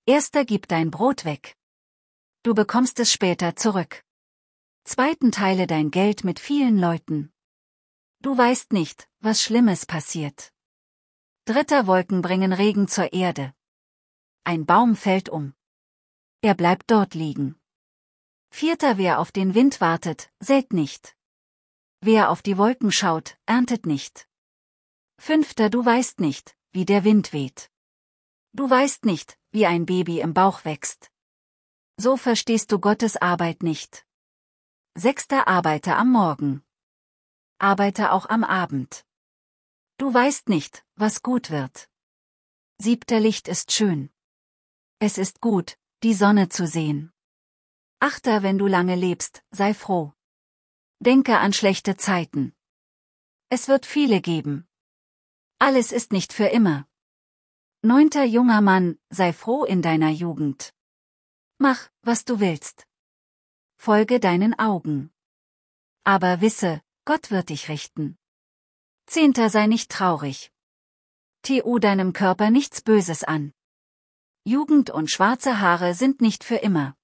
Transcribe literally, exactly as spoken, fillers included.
Erster gib dein Brot weg. Du bekommst es später zurück. Zweiten teile dein Geld mit vielen Leuten. Du weißt nicht, was Schlimmes passiert. Dritter Wolken bringen Regen zur Erde. Ein Baum fällt um. Er bleibt dort liegen. Vierter wer auf den Wind wartet, sät nicht. Wer auf die Wolken schaut, erntet nicht. Fünfter du weißt nicht, wie der Wind weht. Du weißt nicht, wie ein Baby im Bauch wächst. So verstehst du Gottes Arbeit nicht. Sechster arbeite am Morgen. Arbeite auch am Abend. Du weißt nicht, was gut wird. Siebter Licht ist schön. Es ist gut, die Sonne zu sehen. Achter wenn du lange lebst, sei froh. Denke an schlechte Zeiten. Es wird viele geben. Alles ist nicht für immer. Neunter junger Mann, sei froh in deiner Jugend. Mach, was du willst. Folge deinen Augen. Aber wisse, Gott wird dich richten. Zehnter sei nicht traurig. Tu deinem Körper nichts Böses an. Jugend und schwarze Haare sind nicht für immer.